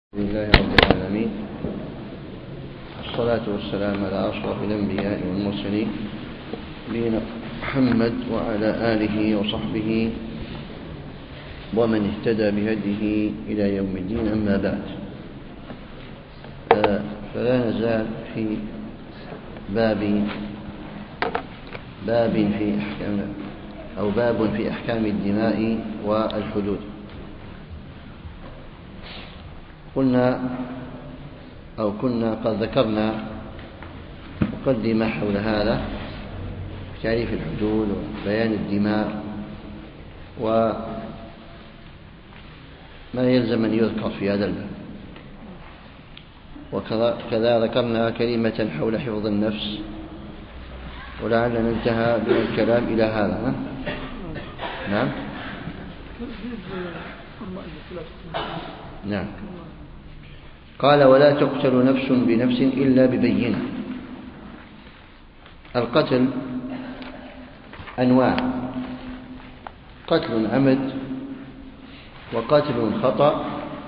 الحمد لله رب العالمين، والصلاة والسلام على أشرف الأنبياء والمرسلين نبينا محمد وعلى آله وصحبه ومن اهتدى بهديه إلى يوم الدين. أما بعد، فلا نزال في باب في أحكام الدماء والحدود. كنا قد ذكرنا مقدمة حول هذا، تعريف الحدود وبيان الدماء وما يلزم أن يذكر في هذا الباب، وكذا ذكرنا كلمة حول حفظ النفس، ولعلنا انتهى بالكلام إلى هذا. نعم. قال: ولا تقتل نفس بنفس إلا ببينة. القتل أنواع: قتل عمد وقتل خطأ،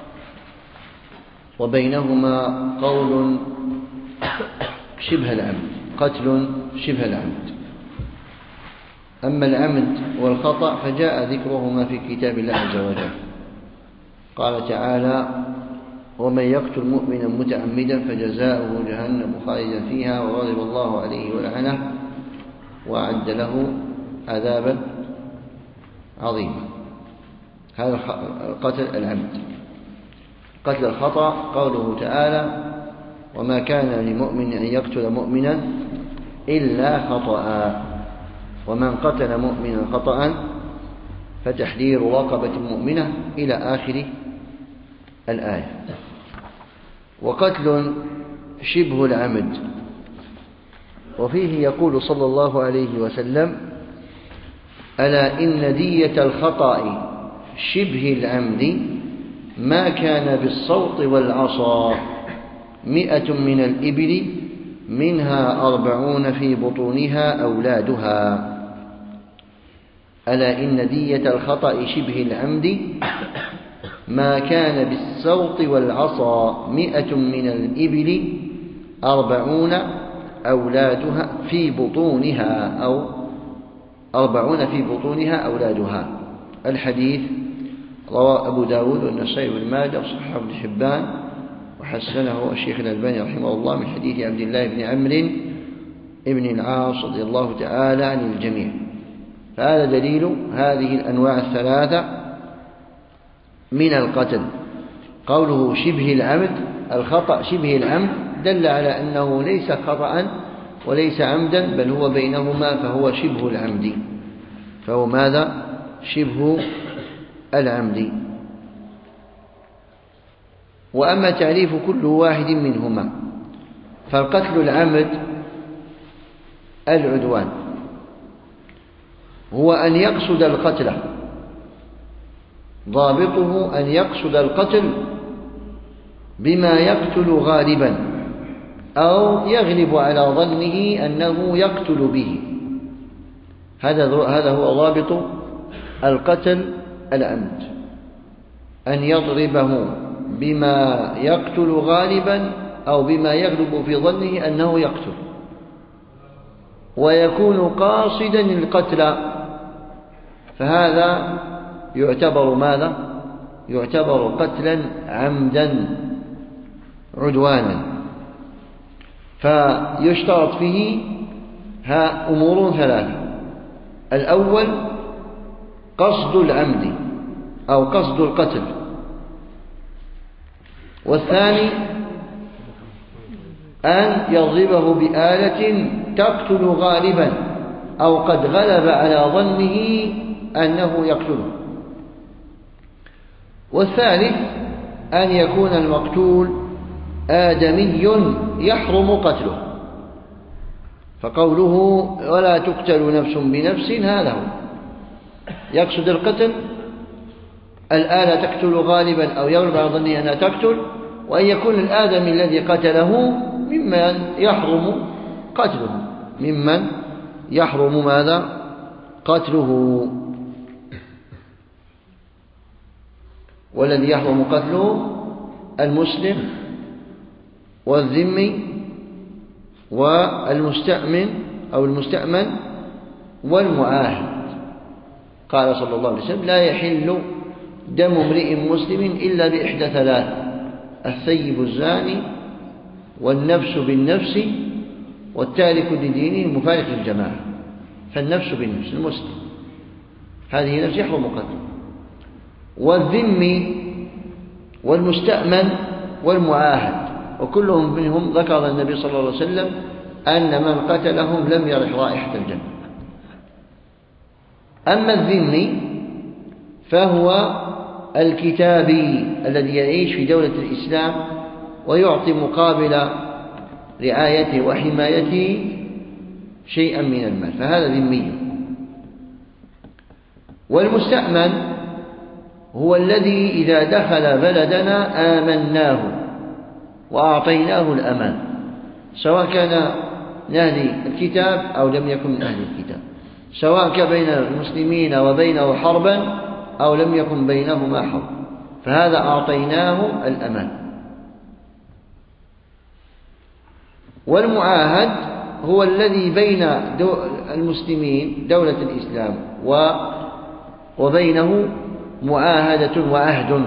وبينهما قول شبه العمد، قتل شبه العمد. أما العمد والخطأ فجاء ذكرهما في كتاب الله عز وجل. قال تعالى: ومن يقتل مؤمنا متعمدا فجزاؤه جهنم خالدا فيها وغضب الله عليه ولعنه وأعد له عذابا عظيما. هذا القتل العمد. قتل الخطأ قوله تعالى: وما كان لمؤمن أن يقتل مؤمنا إلا خطأ، ومن قتل مؤمنا خطأ فتحرير رقبة مؤمنة إلى آخر الآية. وقتل شبه العمد، وفيه يقول صلى الله عليه وسلم: ألا إن دية الخطأ شبه العمد ما كان بالصوت والعصا 100 من الإبل منها 40 في بطونها أولادها. ألا إن دية الخطأ شبه العمد ما كان بالصوت والعصا 100 من الإبل 40 أولادها في بطونها، أو 40 في بطونها أولادها. الحديث رواه أبو داود والنسائي بن ماجه وصححه ابن حبان وحسنه الشيخ الألباني رحمه الله من حديث عبد الله بن عمرو بن العاص رضي الله تعالى عن الجميع. فهذا دليل هذه الأنواع الثلاثة من القتل. قوله شبه العمد، الخطأ شبه العمد، دل على أنه ليس خطأ وليس عمدا، بل هو بينهما، فهو شبه العمد. فهو ماذا؟ شبه العمد. وأما تعريف كل واحد منهما، فالقتل العمد العدوان، هو أن يقصد القتل، ضابطه أن يقصد القتل بما يقتل غالبا أو يغلب على ظنه أنه يقتل به. هذا هو ضابط القتل العمد، أن يضربه بما يقتل غالبا أو بما يغلب في ظنه أنه يقتل، ويكون قاصدا القتل، فهذا يعتبر ماذا؟ يعتبر قتلا عمدا عدوانا. فيشترط فيه أمور ثلاثة: الأول قصد العمد أو قصد القتل، والثاني أن يضربه بآلة تقتل غالبا أو قد غلب على ظنه أنه يقتله، والثالث أن يكون المقتول آدمي يحرم قتله. فقوله ولا تقتل نفس بنفس، هذا هو يقصد القتل، الآلة تقتل غالبا أو يغلب على ظنه أنها تقتل، وأن يكون الآدمي الذي قتله ممن يحرم قتله، ممن يحرم ماذا؟ قتله. والذي يحرم قتله المسلم والذمي والمستأمن أو المستأمن والمعاهد. قال صلى الله عليه وسلم: لا يحل دم امرئ مسلم إلا بإحدى ثلاث: الثيب الزاني، والنفس بالنفس، والتارك لدينه المفارق للجماعة. فالنفس بالنفس المسلم هذه نفس يحرم قتله، والذمي والمستأمن والمعاهد، وكلهم منهم ذكر النبي صلى الله عليه وسلم أن من قتلهم لم يرح رائحة الجنة. أما الذمي فهو الكتابي الذي يعيش في دولة الإسلام ويعطي مقابل رعايته وحمايته شيئا من المال، فهذا ذمي. والمستأمن هو الذي إذا دخل بلدنا آمناه وأعطيناه الأمان، سواء كان من أهل الكتاب أو لم يكن من أهل الكتاب، سواء كان بين المسلمين وبينه حربا أو لم يكن بينهما حرب، فهذا أعطيناه الأمان. والمعاهد هو الذي بين المسلمين دولة الإسلام وبينه معاهدة وعهد،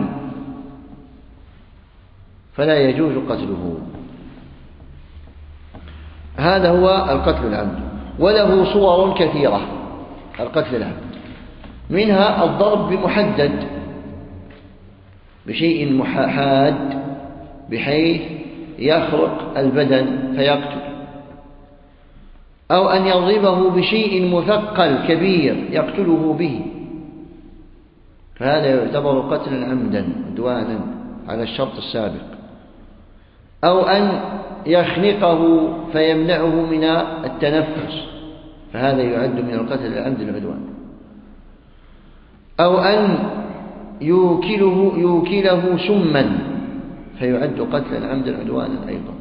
فلا يجوز قتله. هذا هو القتل العمد، وله صور كثيرة. القتل العمد منها الضرب بمحدد بشيء حاد بحيث يخرق البدن فيقتل، أو أن يضربه بشيء مثقل كبير يقتله به، فهذا يعتبر قتلا عمدا عدوانا على الشرط السابق. أو أن يخنقه فيمنعه من التنفس، فهذا يعد من القتل العمد العدوان. أو أن يوكله سما، فيعد قتلا عمدا عدوانا أيضا.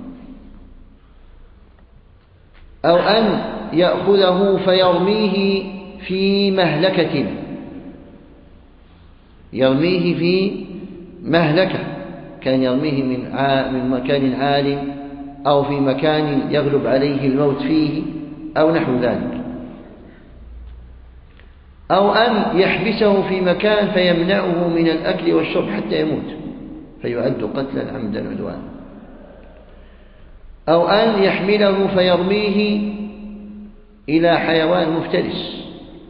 أو أن يأخذه فيرميه في مهلكة، يرميه في مهلكة، كان يرميه من مكان عال أو في مكان يغلب عليه الموت فيه أو نحو ذلك. أو أن يحبسه في مكان فيمنعه من الأكل والشرب حتى يموت، فيعد قتلا عمدا عدوانا. أو أن يحمله فيرميه إلى حيوان مفترس،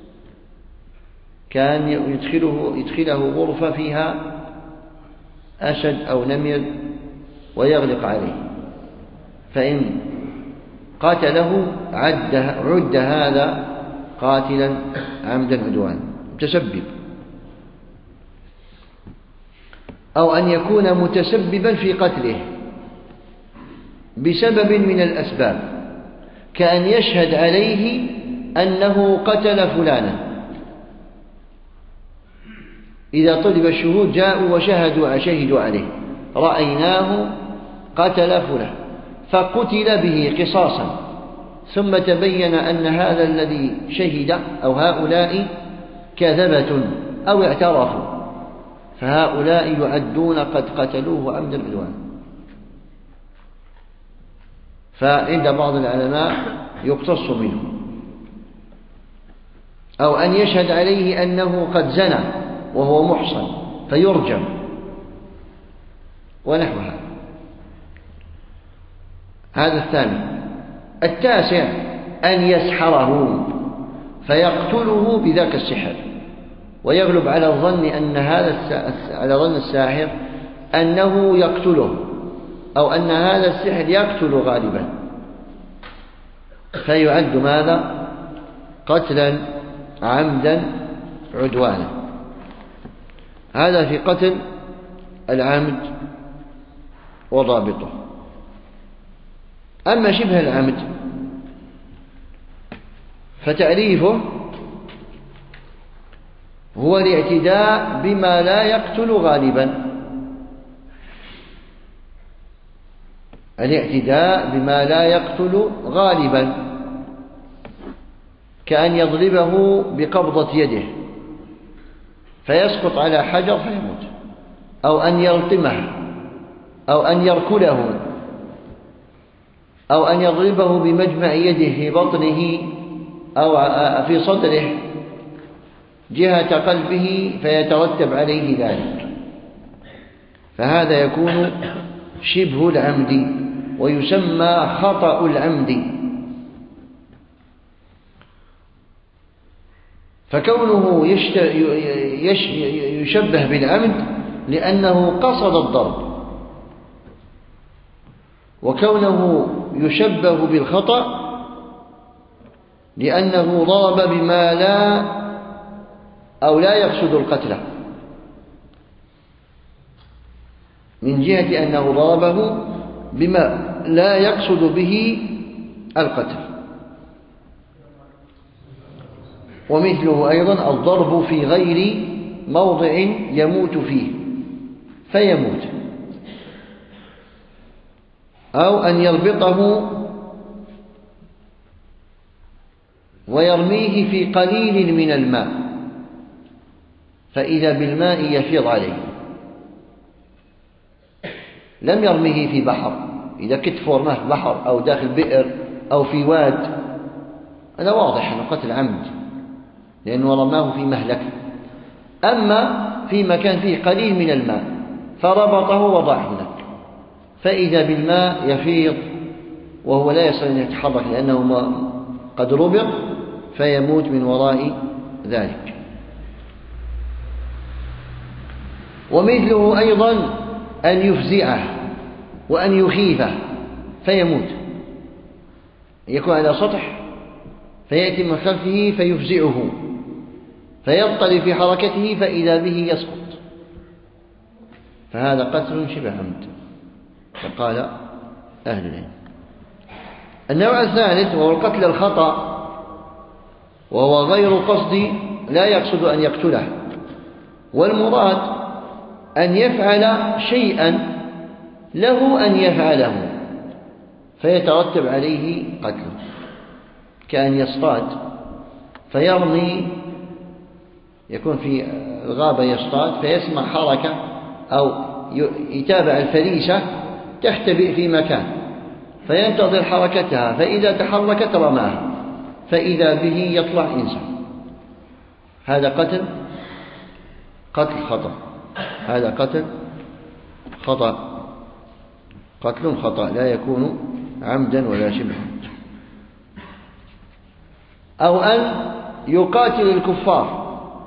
كان يدخله غرفة فيها أسد أو نمر ويغلق عليه، فإن قاتله عد هذا قاتلا عمدا عدوانا متسبب. أو أن يكون متسببا في قتله بسبب من الأسباب، كأن يشهد عليه أنه قتل فلانا، إذا طلب الشهود جاءوا وشهدوا عليه: رأيناه قتل فلان، فقتل به قصاصا، ثم تبين أن هذا الذي شهد أو هؤلاء كذبة أو اعترفوا، فهؤلاء يعدون قد قتلوه عمدا عدوانا. فعند بعض العلماء يقتص منه. أو أن يشهد عليه أنه قد زنى وهو محصن فيرجم ونحو هذا. هذا الثاني. التاسع أن يسحره فيقتله بذاك السحر، ويغلب على الظن أن على ظن الساحر أنه يقتله، أو أن هذا السحر يقتل غالبا، فيعد ماذا؟ قتلا عمدا عدوانا. هذا في قتل العمد وضابطه. أما شبه العمد فتعريفه هو الاعتداء بما لا يقتل غالبا، الاعتداء بما لا يقتل غالبا، كأن يضربه بقبضة يده فيسقط على حجر فيموت، أو أن يلطمه أو أن يركله أو أن يضربه بمجمع يده في بطنه أو في صدره جهة قلبه فيترتب عليه ذلك، فهذا يكون شبه العمد ويسمى خطأ العمد. فكونه يشبه بالعمد لأنه قصد الضرب، وكونه يشبه بالخطأ لأنه ضرب بما لا يقصد القتل، من جهة أنه ضربه بما لا يقصد به القتل. ومثله أيضا الضرب في غير موضع يموت فيه فيموت، أو أن يربطه ويرميه في قليل من الماء فإذا بالماء يفيض عليه، لم يرميه في بحر، إذا كتف ورماه في بحر أو داخل بئر أو في واد هذا واضح أنه قتل عمد لأنه رماه في مهلكة. أما في مكان فيه قليل من الماء فربطه وضعه هناك فإذا بالماء يفيض وهو لا يستطيع أن يتحرك لأنه قد ربط فيموت من وراء ذلك. ومثله أيضا أن يفزعه وأن يخيفه فيموت، يكون على سطح فيأتي من خلفه فيفزعه فيضطرب في حركته فإذا به يسقط، فهذا قتل شبه عمد فقال أهل العلم. النوع الثالث وهو القتل الخطأ، وهو غير قصد لا يقصد أن يقتله، والمراد أن يفعل شيئا له أن يفعله فيترتب عليه قتله، كأن يصطاد فيرمي، يكون في الغابة يصطاد فيسمع حركة أو يتابع الفريسة تختبئ في مكان فينتظر حركتها فإذا تحركت رماها فإذا به يطلع إنسان، هذا قتل خطأ، هذا قتل خطأ، قتل خطأ لا يكون عمدا ولا شبه. أو أن يقاتل الكفار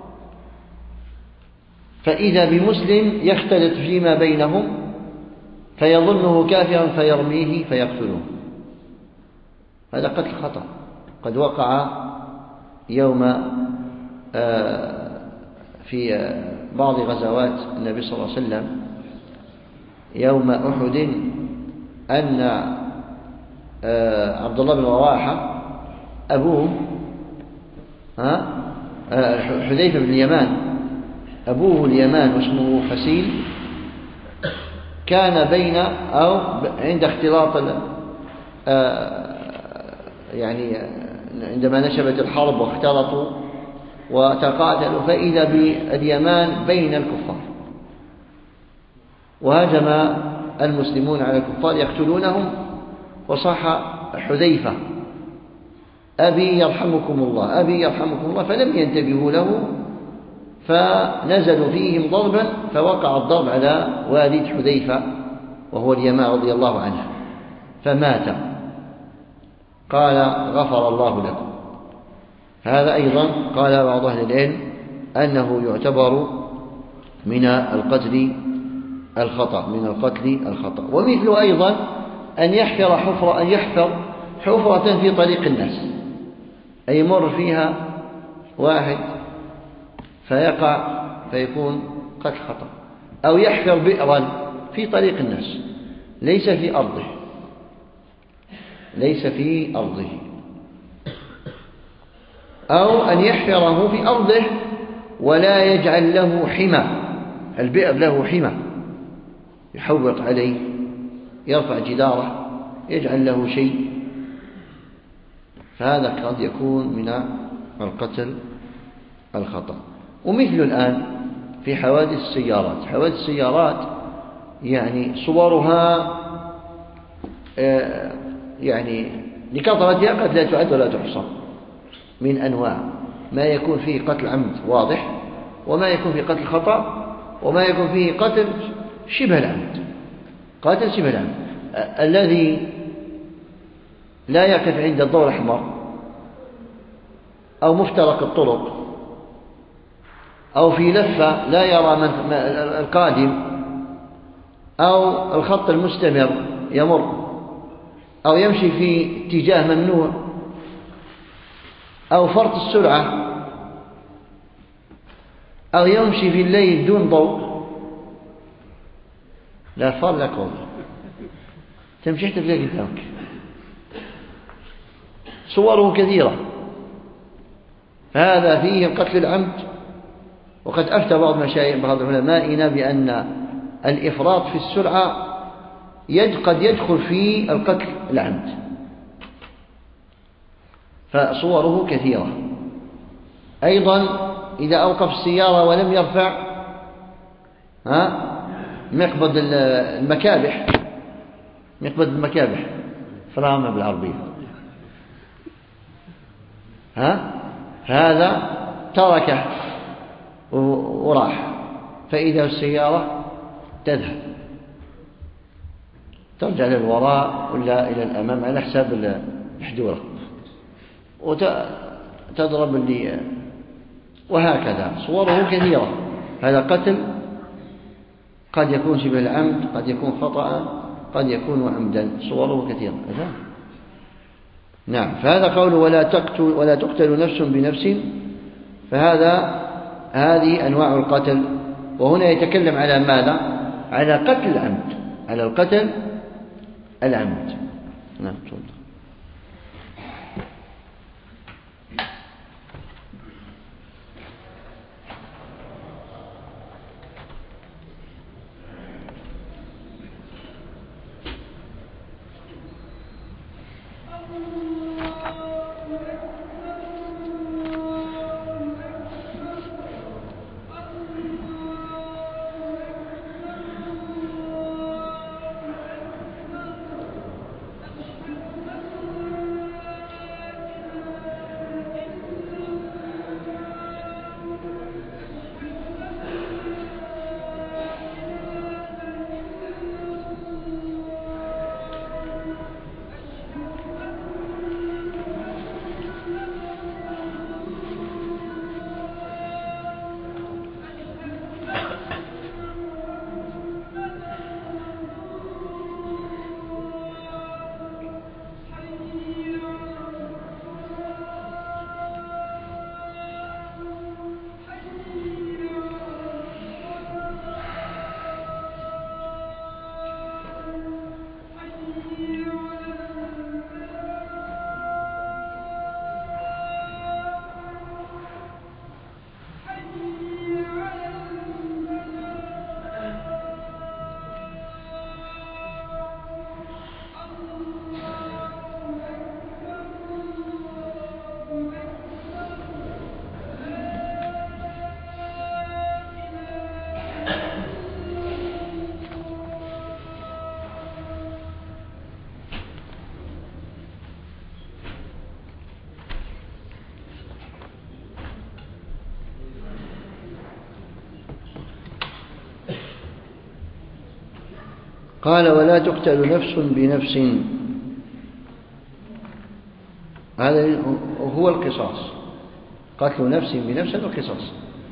فإذا بمسلم يختلط فيما بينهم فيظنه كافرا فيرميه فيقتله، هذا قتل خطأ قد وقع يوم في بعض غزوات النبي صلى الله عليه وسلم يوم أحد أن عبد الله بن رواحة أبوه حذيفة بن اليمان أبوه اليمان واسمه حسين كان بين أو عند اختلاط يعني عندما نشبت الحرب واختلطوا وتقاتلوا فإذا باليمان بين الكفار، وهجم المسلمون على الكفار يقتلونهم، وصاح حذيفة أبي يرحمكم الله أبي يرحمكم الله، فلم ينتبهوا له فنزلوا فيهم ضربا فوقع الضرب على والد حذيفة وهو اليمان رضي الله عنه فمات، قال غفر الله لكم. هذا أيضا قال بعض أهل العلم أنه يعتبر من القتل الخطأ، من القتل الخطأ. ومثل أيضا أن يحفر حفرة في طريق الناس، أي يمر فيها واحد فيقع فيكون قتل خطأ، أو يحفر بئرا في طريق الناس ليس في أرضه أو أن يحفره في أرضه ولا يجعل له حمى، البئر له حمى يحوط عليه يرفع جداره يجعل له شيء، فهذا قد يكون من القتل الخطأ. ومثل الآن في حوادث السيارات يعني صورها يعني لكثرتها قد لا تعد ولا تحصى من أنواع ما يكون فيه قتل عمد واضح، وما يكون فيه قتل خطأ، وما يكون فيه قتل شبه العمد. قتل شبه العمد الذي لا يقف عند الضوء الأحمر أو مفترق الطرق أو في لفة لا يرى القادم أو الخط المستمر يمر أو يمشي في اتجاه ممنوع أو فرط السرعة أو يمشي في الليل دون ضوء، لا فار لا قوم، تمشي تلاقي قدامك. صوره كثيرة، هذا فيه القتل العمد. وقد أفتى بعض علمائنا بأن الإفراط في السرعة قد يدخل في القتل العمد، فصوره كثيرة. أيضا إذا أوقف السيارة ولم يرفع مقبض المكابح، مقبض المكابح فرامة بالعربية، هذا تركه وراح، فإذا السيارة تذهب ترجع للوراء ولا إلى الأمام على حساب الحدورة وتضرب اللي، وهكذا صوره كثيرة. هذا قتل قد يكون شبه العمد، قد يكون خطأ، قد يكون عمدا، صوره كثيرة. نعم. فهذا قول ولا تقتل نفس بنفس، هذه أنواع القتل. وهنا يتكلم على ماذا؟ على قتل العمد، على القتل العمد. نعم. تفضل. قال ولا تقتل نفس بنفس، هذا هو القصاص، قتل نفس بنفس القصاص.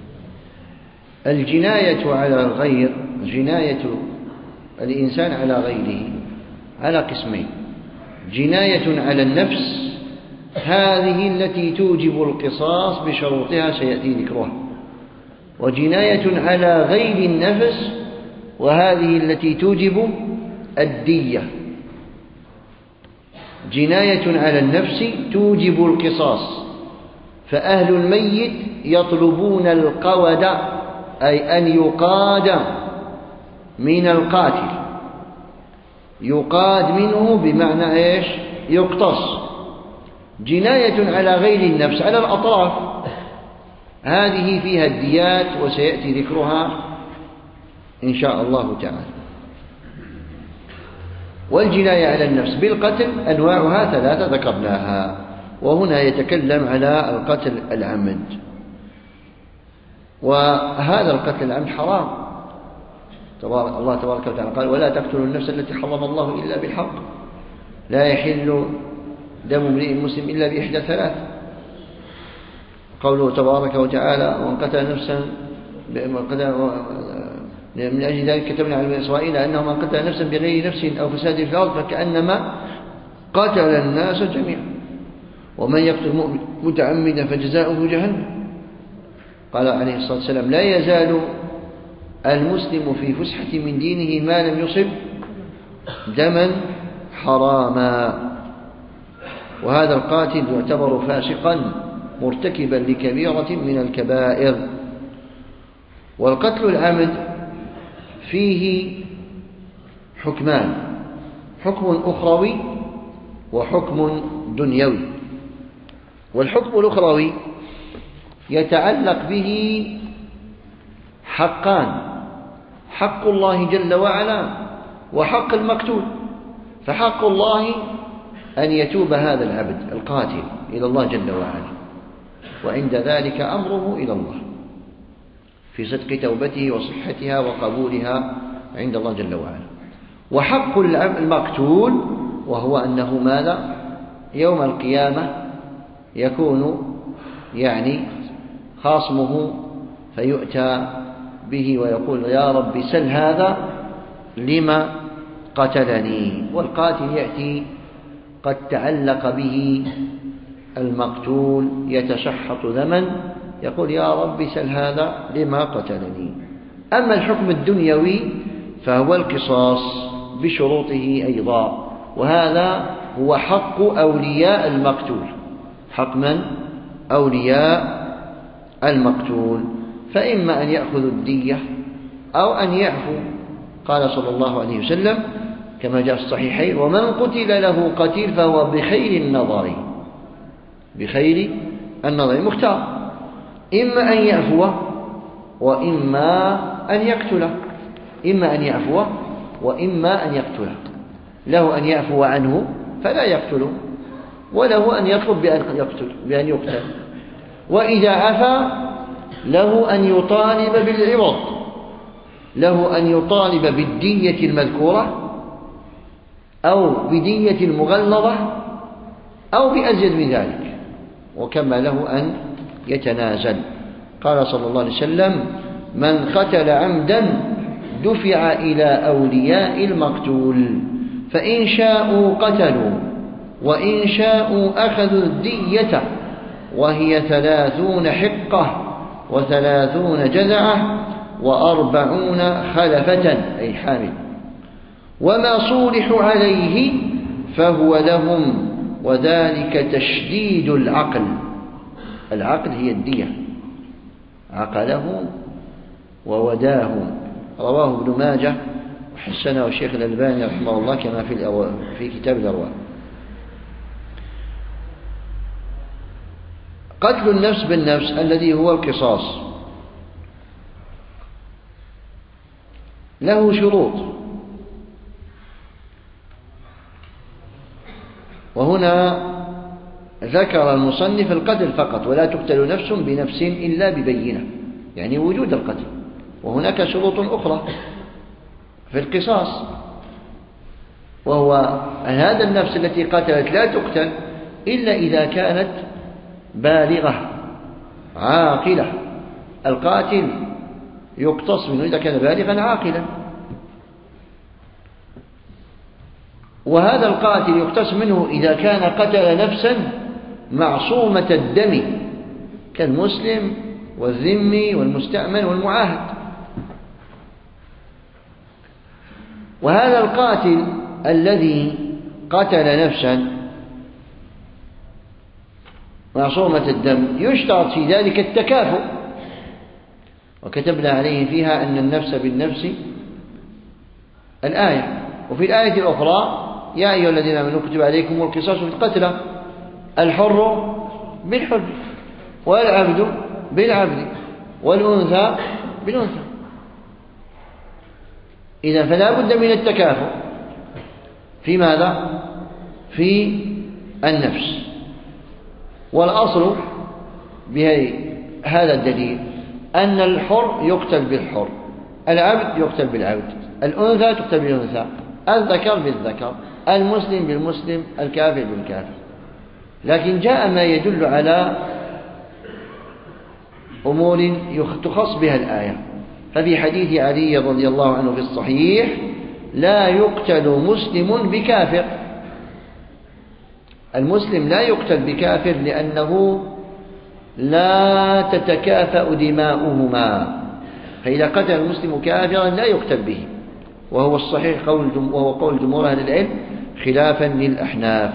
الجناية على الغير، جناية الإنسان على غيره على قسمين: جناية على النفس، هذه التي توجب القصاص بشروطها سيأتي ذكرها، وجناية على غير النفس، وهذه التي توجب الدية. جناية على النفس توجب القصاص، فأهل الميت يطلبون القود، أي أن يقاد من القاتل، يقاد منه بمعنى إيش؟ يقتص. جناية على غير النفس على الأطراف، هذه فيها الديات وسيأتي ذكرها إن شاء الله تعالى. والجناية على النفس بالقتل أنواعها 3 ذكرناها، وهنا يتكلم على القتل العمد. وهذا القتل العمد حرام. الله تبارك وتعالى قال: ولا تقتلوا النفس التي حرم الله إلا بالحق، لا يحل دم امرئ مسلم إلا بإحدى 3. قوله تبارك وتعالى: ومن قتل نفسا من أجل ذلك كتبنا على بني إسرائيل أنه من قتل نفسا بغير نفس أو فساد في الأرض فكأنما قتل الناس جميعا، ومن يقتل مؤمن متعمدا فجزاؤه جهنم. قال عليه الصلاة والسلام: لا يزال المسلم في فسحة من دينه ما لم يصب دما حراما. وهذا القاتل يعتبر فاسقا مرتكبا لكبيرة من الكبائر. والقتل العمد فيه حكمان: حكم أخروي وحكم دنيوي. والحكم الأخروي يتعلق به حقان: حق الله جل وعلا وحق المقتول. فحق الله أن يتوب هذا العبد القاتل إلى الله جل وعلا، وعند ذلك أمره إلى الله في صدق توبته وصحتها وقبولها عند الله جل وعلا. وحق المقتول وهو أنه ماذا؟ يوم القيامة يكون خاصمه فيؤتى به ويقول: يا رب سل هذا لما قتلني. والقاتل يأتي قد تعلق به المقتول يتشحط ذما، يقول: يا رب سل هذا لما قتلني. أما الحكم الدنيوي فهو القصاص بشروطه أيضا، وهذا هو حق أولياء المقتول. حق من؟ أولياء المقتول. فإما أن يأخذوا الدية أو أن يعفوا. قال صلى الله عليه وسلم كما جاء في الصحيحين: ومن قتل له قتيل فهو بخير النظر. بخير النظر مختار، إما أن يعفو وإما أن يقتله. إما أن يعفو وإما أن يقتله. له أن يعفو عنه فلا يقتله، وله أن يطلب بأن يقتل. وإذا عفا له أن يطالب بالعوض، له أن يطالب بالدية المذكورة أو بدية المغلظة أو بأزيد من ذلك، وكما له أن يتنازل. قال صلى الله عليه وسلم: من قتل عمدا دفع إلى أولياء المقتول، فإن شاءوا قتلوا وإن شاءوا أخذوا الدية، وهي 30 حقة و30 جزعة و40 خلفة أي حامل. وما صولحوا عليه فهو لهم، وذلك تشديد العقل. العقل هي الدية، عقله ووداه. رواه ابن ماجه وحسنه الشيخ الألباني رحمه الله كما في كتاب الأرواح. قتل النفس بالنفس الذي هو القصاص له شروط، وهنا ذكر المصنف القتل فقط: ولا تقتل نفس بنفس إلا ببينة، يعني وجود القتل. وهناك شروط أخرى في القصاص، وهو أن هذا النفس التي قتلت لا تقتل إلا إذا كانت بالغة عاقلة. القاتل يقتص منه إذا كان بالغا عاقلا، وهذا القاتل يقتص منه إذا كان قتل نفسا معصومة الدم كالمسلم والذمي والمستأمن والمعاهد. وهذا القاتل الذي قتل نفسا معصومة الدم يشترط في ذلك التكافؤ، وكتبنا عليه فيها أن النفس بالنفس الآية. وفي الآية الأخرى: يا أيها الذين آمنوا كتب عليكم القصاص في القتلى، الحر بالحر والعبد بالعبد والأنثى بالأنثى. إذا فلا بد من التكافؤ، في ماذا؟ في النفس. والأصل بهذا الدليل أن الحر يقتل بالحر، العبد يقتل بالعبد، الأنثى تقتل بالأنثى، الذكر بالذكر، المسلم بالمسلم، الكافر بالكافر. لكن جاء ما يدل على أمور تخص بها الآية. ففي حديث علي رضي الله عنه في الصحيح: لا يقتل مسلم بكافر. المسلم لا يقتل بكافر لأنه لا تتكافأ دماؤهما، فإذا قتل المسلم كافرا لا يقتل به، وهو الصحيح وهو قول جمهور أهل العلم خلافا للأحناف.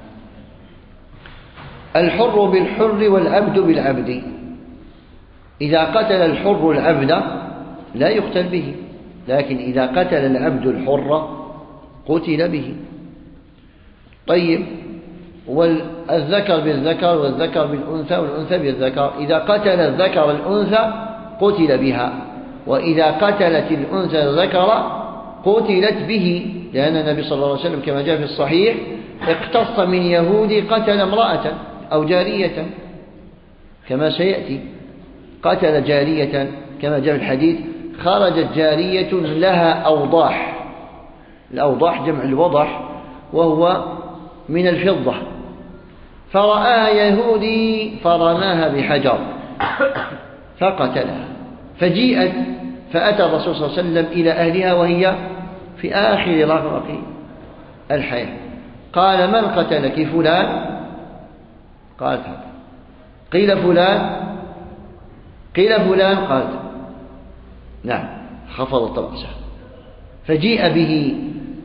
الحر بالحر والعبد بالعبد. إذا قتل الحر العبد لا يقتل به، لكن إذا قتل العبد الحر قتل به. طيب، والذكر بالذكر والذكر بالأنثى والأنثى بالذكر. إذا قتل الذكر الأنثى قتل بها، وإذا قتلت الأنثى الذكر قتلت به، لأن النبي صلى الله عليه وسلم كما جاء في الصحيح اقتص من يهودي قتل امرأة أو جارية كما سيأتي، قتل جارية كما جاء في الحديث: خرجت جارية لها أوضاح. الأوضاح جمع الوضح، وهو من الفضة، فرآها يهودي فرماها بحجر فقتلها، فجيءت فأتى الرسول صلى الله عليه وسلم إلى أهلها وهي في آخر رغرق الحياة، قال: من قتلك؟ فلان. قالت: هذا. قيل: فلان؟ قيل: فلان. قالت: نعم. خفضت رأسه، فجيء به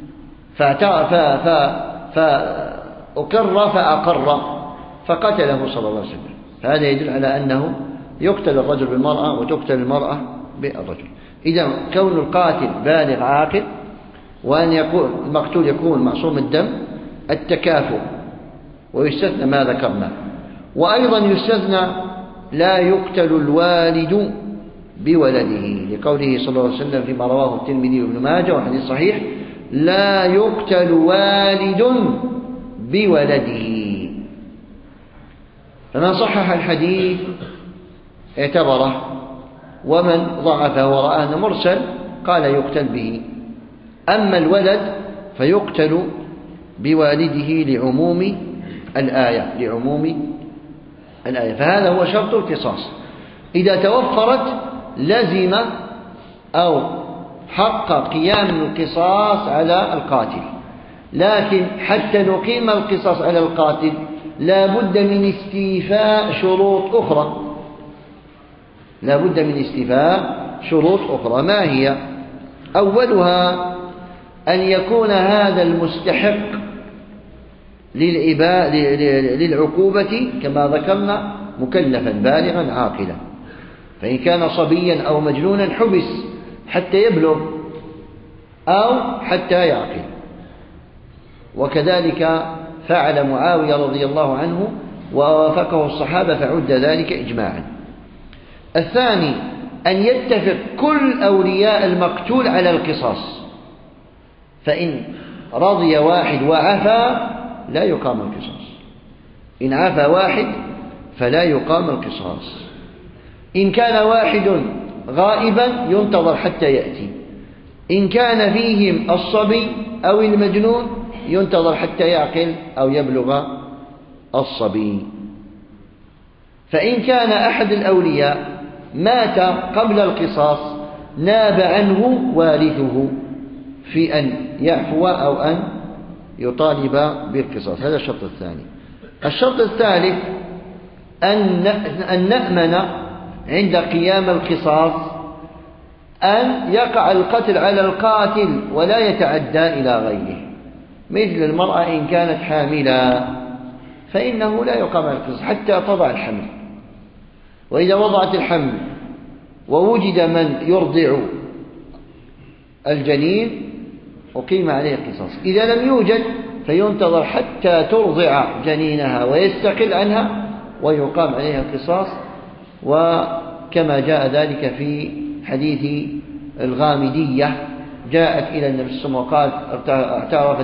فأقر فأقر فقتله صلى الله عليه وسلم. هذا يدل على أنه يقتل الرجل بالمرأة وتقتل المرأة بالرجل. إذا كون القاتل بالغ عاقل، وأن يكون المقتول يكون معصوم الدم، التكافؤ، ويستثنى ما ذكرنا. وأيضا يستثنى لا يقتل الوالد بولده، لقوله صلى الله عليه وسلم فيما رواه الترمذي وابن ماجه وحديث صحيح: لا يقتل والد بولده. فمن صحح الحديث اعتبره، ومن ضعفه ورآه أنه مرسل قال يقتل به. أما الولد فيقتل بوالده لعموم الآية، فهذا هو شرط القصاص. إذا توفرت لزم أو حق قيام القصاص على القاتل، لكن حتى نقيم القصاص على القاتل لا بد من استيفاء شروط أخرى. ما هي؟ أولها أن يكون هذا المستحق للعقوبة كما ذكرنا مكلفا بالغا عاقلا، فإن كان صبيا أو مجنونا حبس حتى يبلغ أو حتى يعقل. وكذلك فعل معاوية رضي الله عنه ووافقه الصحابة فعد ذلك إجماعا. الثاني أن يتفق كل أولياء المقتول على القصاص، فإن رضي واحد وعفى لا يقام القصاص، إن عفى واحد فلا يقام القصاص. إن كان واحد غائبا ينتظر حتى يأتي، إن كان فيهم الصبي أو المجنون ينتظر حتى يعقل أو يبلغ الصبي. فإن كان أحد الأولياء مات قبل القصاص ناب عنه وارثه في أن يعفو أو أن يطالب بالقصاص. هذا الشرط الثاني. الشرط الثالث أن نأمن عند قيام القصاص أن يقع القتل على القاتل ولا يتعدى إلى غيره، مثل المرأة إن كانت حاملا فإنه لا يقام على القصاص حتى تضع الحمل، وإذا وضعت الحمل ووجد من يرضع الجنين أقيم عليه القصاص. إذا لم يوجد فينتظر حتى ترضع جنينها ويستقل عنها ويقام عليها القصاص، وكما جاء ذلك في حديث الغامدية جاءت إلى النبي صلى الله عليه وسلم وقالت اعترفت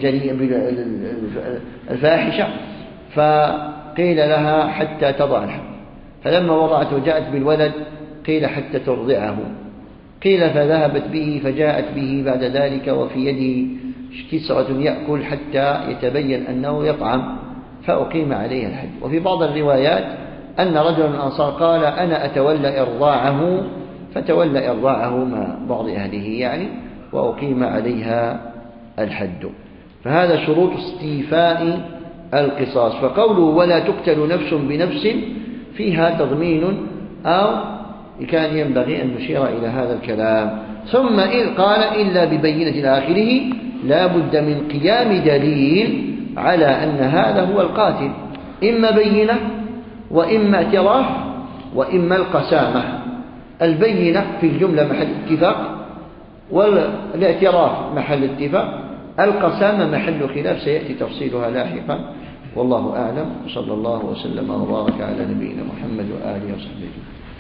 بالفاحشة، فقيل لها حتى تضع الحمل، فلما وضعت وجاءت بالولد قيل حتى ترضعه، قيل فذهبت به فجاءت به بعد ذلك وفي يده كسرة يأكل حتى يتبين أنه يطعم، فأقيم عليها الحد. وفي بعض الروايات أن رجلا من الأنصار قال أنا أتولى إرضاعه، فتولى إرضاعه مع بعض أهله يعني، وأقيم عليها الحد. فهذا شروط استيفاء القصاص. فقوله ولا تقتل نفس بنفس فيها تضمين، أو كان ينبغي أن نشير إلى هذا الكلام. ثم إذ قال إلا ببينة إلى آخره، لا بد من قيام دليل على أن هذا هو القاتل، إما بينة وإما اعتراف وإما القسامة. البينة في الجملة محل اتفاق، والاعتراف محل اتفاق، القسامة محل خلاف سيأتي تفصيلها لاحقا. والله أعلم، صلى الله وسلم وبارك على نبينا محمد وآله وصحبه.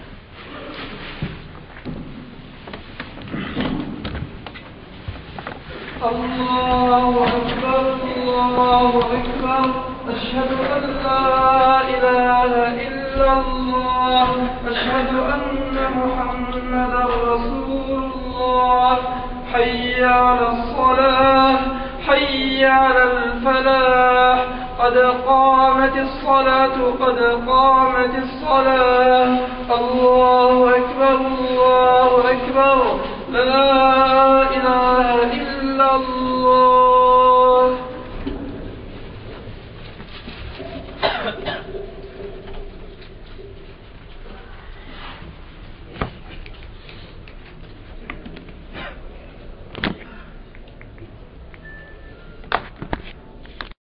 الله أكبر الله أكبر، أشهد أن لا إله إلا الله، أشهد أن محمدا رسول الله. حي على الصلاة حي على الفلاح، قد قامت الصلاة قد قامت الصلاة. الله أكبر الله أكبر، لا إله إلا الله.